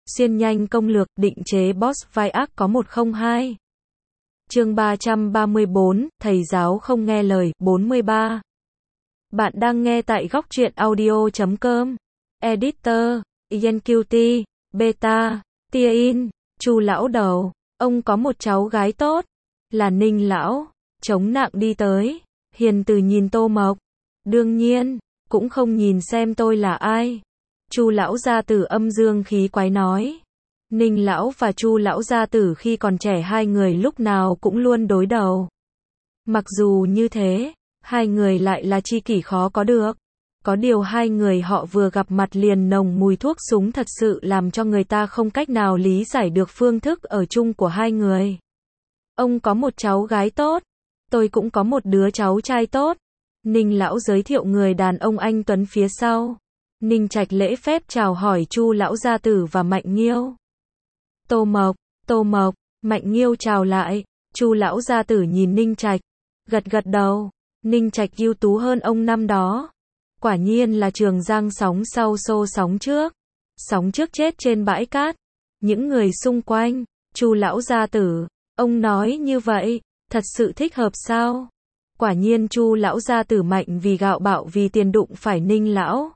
Xuyên nhanh công lược, định chế boss vai ác có 102. Chương 334, thầy giáo không nghe lời, 43. Bạn đang nghe tại góc truyện audio.com. Editor, Ian Cutie, Beta, Tia-in, Chu lão đầu, ông có một cháu gái tốt, là Ninh lão, chống nặng đi tới, hiền từ nhìn Tô Mộc. Đương nhiên, cũng không nhìn xem tôi là ai. Chu lão gia tử âm dương khí quái nói. Ninh lão và Chu lão gia tử khi còn trẻ hai người lúc nào cũng luôn đối đầu. Mặc dù như thế, hai người lại là tri kỷ khó có được. Có điều hai người họ vừa gặp mặt liền nồng mùi thuốc súng thật sự làm cho người ta không cách nào lý giải được phương thức ở chung của hai người. Ông có một cháu gái tốt, tôi cũng có một đứa cháu trai tốt. Ninh lão giới thiệu người đàn ông anh tuấn phía sau. Ninh Trạch lễ phép chào hỏi Chu lão gia tử và Mạnh Nghiêu. Tô Mộc, Mạnh Nghiêu chào lại. Chu lão gia tử nhìn Ninh Trạch, gật gật đầu. Ninh Trạch ưu tú hơn ông năm đó. Quả nhiên là Trường Giang sóng sau xô sóng trước. Sóng trước chết trên bãi cát. Những người xung quanh, Chu lão gia tử, ông nói như vậy, thật sự thích hợp sao? Quả nhiên Chu lão gia tử mạnh vì gạo bạo vì tiền đụng phải Ninh lão.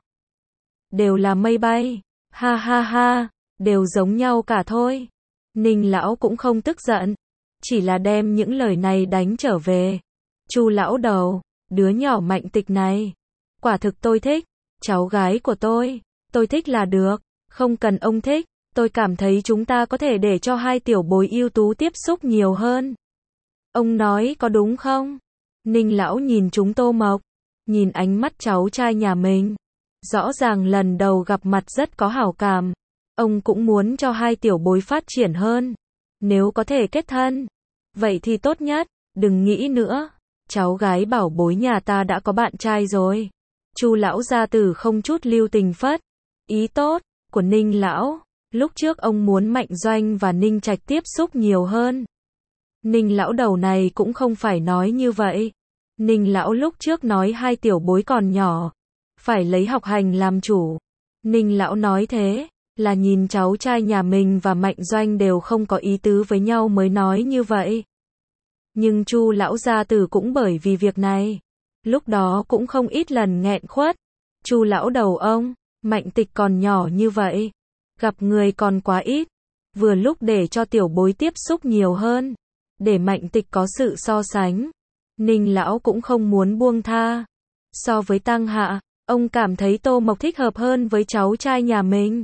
Đều là mây bay, ha ha ha, đều giống nhau cả thôi. Ninh lão cũng không tức giận, chỉ là đem những lời này đánh trở về. Chu lão đầu, đứa nhỏ Mạnh Tịch này, quả thực tôi thích, cháu gái của tôi thích là được, không cần ông thích, tôi cảm thấy chúng ta có thể để cho hai tiểu bối ưu tú tiếp xúc nhiều hơn. Ông nói có đúng không? Ninh lão nhìn chúng Tô Mộc, nhìn ánh mắt cháu trai nhà mình. Rõ ràng lần đầu gặp mặt rất có hảo cảm. Ông cũng muốn cho hai tiểu bối phát triển hơn. Nếu có thể kết thân, vậy thì tốt nhất, đừng nghĩ nữa. Cháu gái bảo bối nhà ta đã có bạn trai rồi. Chu lão gia tử không chút lưu tình phất. Ý tốt của Ninh lão. Lúc trước ông muốn Mạnh Doanh và Ninh Trạch tiếp xúc nhiều hơn. Ninh lão đầu này cũng không phải nói như vậy. Ninh lão lúc trước nói hai tiểu bối còn nhỏ, phải lấy học hành làm chủ. Ninh lão nói thế, là nhìn cháu trai nhà mình và Mạnh Doanh đều không có ý tứ với nhau mới nói như vậy. Nhưng Chu lão gia tử cũng bởi vì việc này, lúc đó cũng không ít lần nghẹn khuất. Chu lão đầu ông, Mạnh Tịch còn nhỏ như vậy, gặp người còn quá ít, vừa lúc để cho tiểu bối tiếp xúc nhiều hơn, để Mạnh Tịch có sự so sánh. Ninh lão cũng không muốn buông tha. So với Tăng Hạ, ông cảm thấy Tô Mộc thích hợp hơn với cháu trai nhà mình.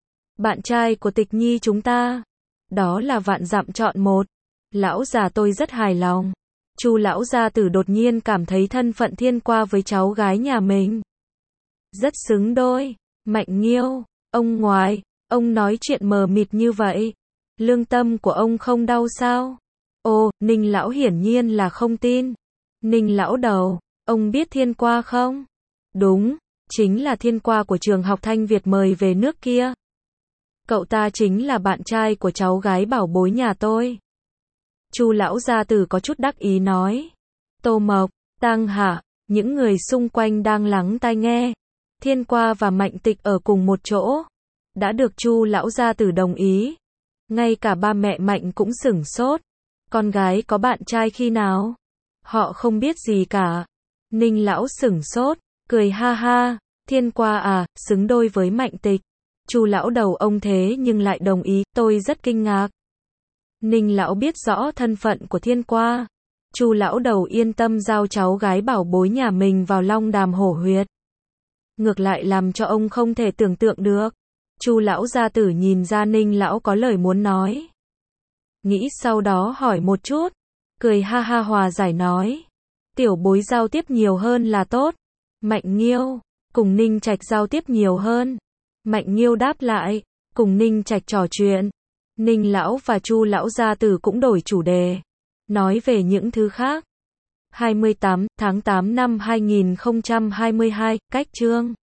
Bạn trai của Tịch Nhi chúng ta, đó là vạn dặm chọn một. Lão già tôi rất hài lòng. Chu lão gia tử đột nhiên cảm thấy thân phận Thiên Qua với cháu gái nhà mình rất xứng đôi. Mạnh Nghiêu, ông ngoại, ông nói chuyện mờ mịt như vậy, lương tâm của ông không đau sao? Ồ, Ninh lão hiển nhiên là không tin. Ninh lão đầu, ông biết Thiên Qua không? Đúng, chính là Thiên Qua của trường học Thanh Việt mời về nước kia. Cậu ta chính là bạn trai của cháu gái bảo bối nhà tôi. Chu lão gia tử có chút đắc ý nói. Tô Mộc, Tăng Hạ, những người xung quanh đang lắng tai nghe. Thiên Qua và Mạnh Tịch ở cùng một chỗ, đã được Chu lão gia tử đồng ý. Ngay cả ba mẹ Mạnh cũng sửng sốt. Con gái có bạn trai khi nào? Họ không biết gì cả. Ninh lão sửng sốt, cười ha ha. Thiên Qua à, xứng đôi với Mạnh Tịch. Chu lão đầu ông thế nhưng lại đồng ý, tôi rất kinh ngạc. Ninh lão biết rõ thân phận của Thiên Qua. Chu lão đầu yên tâm giao cháu gái bảo bối nhà mình vào Long Đàm Hổ Huyệt. Ngược lại làm cho ông không thể tưởng tượng được. Chu lão gia tử nhìn ra Ninh lão có lời muốn nói. Nghĩ sau đó hỏi một chút, cười ha ha hòa giải nói. Tiểu bối giao tiếp nhiều hơn là tốt. Mạnh Nghiêu, cùng Ninh Trạch giao tiếp nhiều hơn. Mạnh Nghiêu đáp lại, cùng Ninh Trạch trò chuyện. Ninh lão và Chu lão gia tử cũng đổi chủ đề, nói về những thứ khác. 28 tháng 8 năm 2022, cách chương